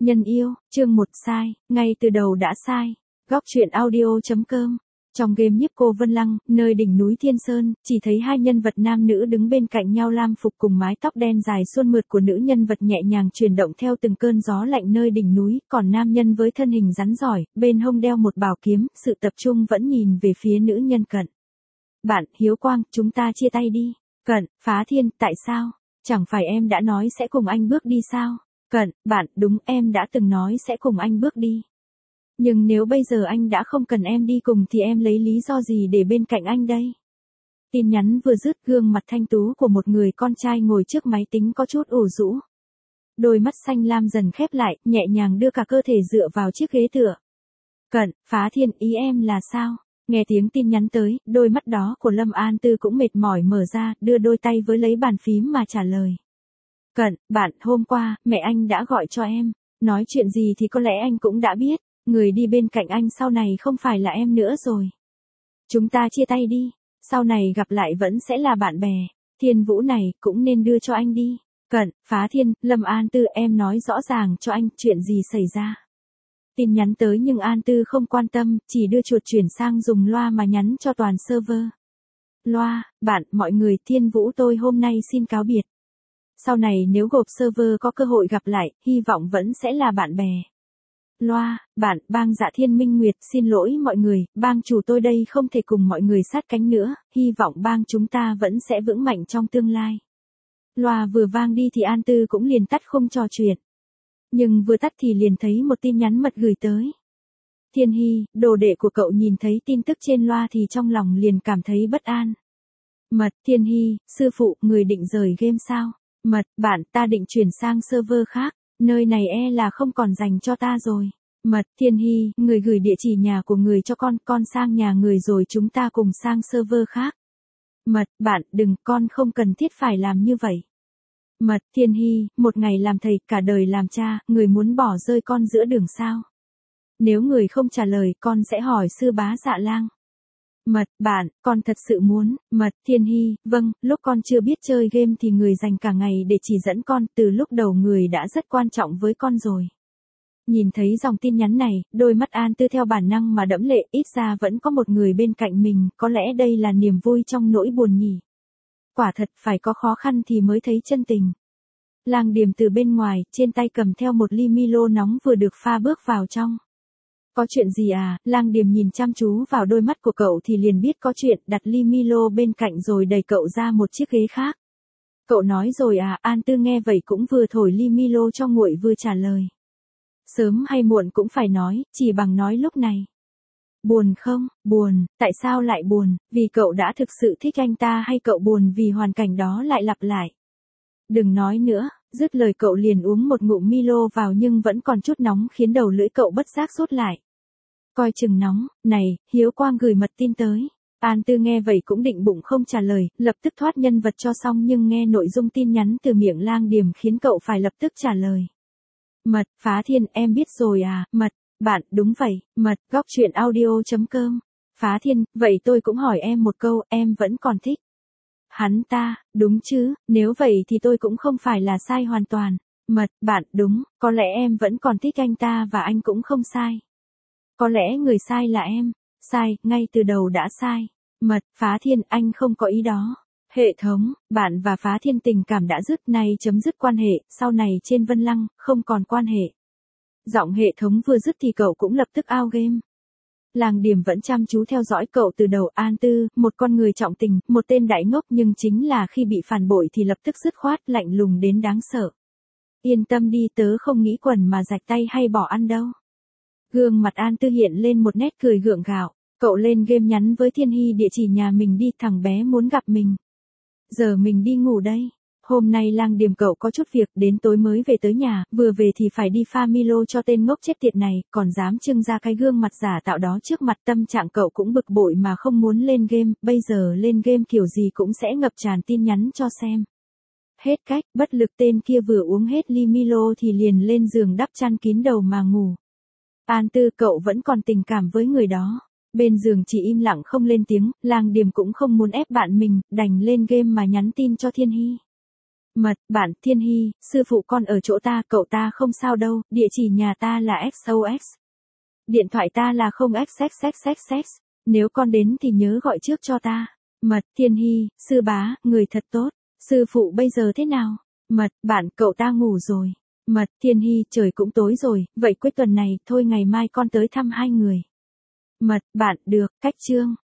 Nhân yêu, chương 1 sai, ngay từ đầu đã sai. Góc truyện audio.com. Trong game Nhiếp Cô Vân Lăng, nơi đỉnh núi Thiên Sơn, chỉ thấy hai nhân vật nam nữ đứng bên cạnh nhau, lam phục cùng mái tóc đen dài suôn mượt của nữ nhân vật nhẹ nhàng chuyển động theo từng cơn gió lạnh nơi đỉnh núi, còn nam nhân với thân hình rắn giỏi, bên hông đeo một bảo kiếm, sự tập trung vẫn nhìn về phía nữ nhân Cận. Bạn, Hiếu Quang, chúng ta chia tay đi. Cận, Phá Thiên, tại sao? Chẳng phải em đã nói sẽ cùng anh bước đi sao? Cận, bạn, đúng, em đã từng nói sẽ cùng anh bước đi. Nhưng nếu bây giờ anh đã không cần em đi cùng thì em lấy lý do gì để bên cạnh anh đây? Tin nhắn vừa dứt, gương mặt thanh tú của một người con trai ngồi trước máy tính có chút ủ rũ. Đôi mắt xanh lam dần khép lại, nhẹ nhàng đưa cả cơ thể dựa vào chiếc ghế tựa. Cận, Phá Thiên, ý em là sao? Nghe tiếng tin nhắn tới, đôi mắt đó của Lâm An Tư cũng mệt mỏi mở ra, đưa đôi tay với lấy bàn phím mà trả lời. Cận, bạn, hôm qua, mẹ anh đã gọi cho em. Nói chuyện gì thì có lẽ anh cũng đã biết. Người đi bên cạnh anh sau này không phải là em nữa rồi. Chúng ta chia tay đi. Sau này gặp lại vẫn sẽ là bạn bè. Thiên Vũ này cũng nên đưa cho anh đi. Cận, Phá Thiên, Lâm An Tư, em nói rõ ràng cho anh chuyện gì xảy ra. Tin nhắn tới nhưng An Tư không quan tâm, chỉ đưa chuột chuyển sang dùng loa mà nhắn cho toàn server. Loa, bạn, mọi người, Thiên Vũ tôi hôm nay xin cáo biệt. Sau này nếu gộp server có cơ hội gặp lại, hy vọng vẫn sẽ là bạn bè. Loa, bạn, bang Dạ Thiên Minh Nguyệt, xin lỗi mọi người, bang chủ tôi đây không thể cùng mọi người sát cánh nữa, hy vọng bang chúng ta vẫn sẽ vững mạnh trong tương lai. Loa vừa vang đi thì An Tư cũng liền tắt khung trò chuyện. Nhưng vừa tắt thì liền thấy một tin nhắn mật gửi tới. Thiên Hy, đồ đệ của cậu nhìn thấy tin tức trên loa thì trong lòng liền cảm thấy bất an. Mật, Thiên Hy, sư phụ, người định rời game sao? Mật, bạn, ta định chuyển sang server khác, nơi này là không còn dành cho ta rồi. Mật, Thiên Hy, người gửi địa chỉ nhà của người cho con sang nhà người rồi chúng ta cùng sang server khác. Mật, bạn, đừng, con không cần thiết phải làm như vậy. Mật, Thiên Hy, một ngày làm thầy, cả đời làm cha, người muốn bỏ rơi con giữa đường sao? Nếu người không trả lời, con sẽ hỏi sư bá Dạ Lang. Mật, bạn, con thật sự muốn. Mật, Thiên Hy, vâng, lúc con chưa biết chơi game thì người dành cả ngày để chỉ dẫn con, từ lúc đầu người đã rất quan trọng với con rồi. Nhìn thấy dòng tin nhắn này, đôi mắt An Tư theo bản năng mà đẫm lệ, ít ra vẫn có một người bên cạnh mình, có lẽ đây là niềm vui trong nỗi buồn nhỉ. Quả thật, phải có khó khăn thì mới thấy chân tình. Lang Điềm từ bên ngoài, trên tay cầm theo một ly Milo nóng vừa được pha bước vào trong. Có chuyện gì à? Lang Điềm nhìn chăm chú vào đôi mắt của cậu thì liền biết có chuyện, đặt ly Milo bên cạnh rồi đẩy cậu ra một chiếc ghế khác. Cậu nói rồi à? An Tư nghe vậy cũng vừa thổi ly Milo cho nguội vừa trả lời. Sớm hay muộn cũng phải nói, chỉ bằng nói lúc này. Buồn không? Buồn, tại sao lại buồn? Vì cậu đã thực sự thích anh ta hay cậu buồn vì hoàn cảnh đó lại lặp lại? Đừng nói nữa, dứt lời cậu liền uống một ngụm Milo vào nhưng vẫn còn chút nóng khiến đầu lưỡi cậu bất giác sốt lại. Coi chừng nóng, này, Hiếu Quang gửi mật tin tới. An Tư nghe vậy cũng định bụng không trả lời, lập tức thoát nhân vật cho xong nhưng nghe nội dung tin nhắn từ miệng Lang Điềm khiến cậu phải lập tức trả lời. Mật, Phá Thiên, em biết rồi à? Mật, bạn, đúng vậy. Mật, góc truyện audio.com. Phá Thiên, vậy tôi cũng hỏi em một câu, em vẫn còn thích hắn ta, đúng chứ? Nếu vậy thì tôi cũng không phải là sai hoàn toàn. Mật, bạn, đúng, có lẽ em vẫn còn thích anh ta và anh cũng không sai. Có lẽ người sai là em. Sai, ngay từ đầu đã sai. Mật, Phá Thiên, anh không có ý đó. Hệ thống, bạn và Phá Thiên tình cảm đã dứt, nay chấm dứt quan hệ, sau này trên Vân Lăng, không còn quan hệ. Giọng hệ thống vừa dứt thì cậu cũng lập tức out game. Lang Điềm vẫn chăm chú theo dõi cậu từ đầu. An Tư, một con người trọng tình, một tên đại ngốc nhưng chính là khi bị phản bội thì lập tức dứt khoát, lạnh lùng đến đáng sợ. Yên tâm đi, tớ không nghĩ quần mà rạch tay hay bỏ ăn đâu. Gương mặt An Tư hiện lên một nét cười gượng gạo. Cậu lên game nhắn với Thiên Hy địa chỉ nhà mình đi, thằng bé muốn gặp mình. Giờ mình đi ngủ đây. Hôm nay Lang Điềm cậu có chút việc, đến tối mới về tới nhà, vừa về thì phải đi pha Milo cho tên ngốc chết tiệt này, còn dám trưng ra cái gương mặt giả tạo đó trước mặt. Tâm trạng cậu cũng bực bội mà không muốn lên game, bây giờ lên game kiểu gì cũng sẽ ngập tràn tin nhắn cho xem. Hết cách, bất lực tên kia vừa uống hết ly Milo thì liền lên giường đắp chăn kín đầu mà ngủ. An Tư, cậu vẫn còn tình cảm với người đó. Bên giường chỉ im lặng không lên tiếng, Lang Điềm cũng không muốn ép bạn mình, đành lên game mà nhắn tin cho Thiên Hy. Mật, bạn, Thiên Hy, sư phụ con ở chỗ ta, cậu ta không sao đâu, địa chỉ nhà ta là XOX. Điện thoại ta là 0xxxxx. Nếu con đến thì nhớ gọi trước cho ta. Mật, Thiên Hy, sư bá, người thật tốt. Sư phụ bây giờ thế nào? Mật, bạn, cậu ta ngủ rồi. Mật, Thiên Hy, trời cũng tối rồi, vậy cuối tuần này, thôi ngày mai con tới thăm hai người. Mật, bạn, được, cách chương.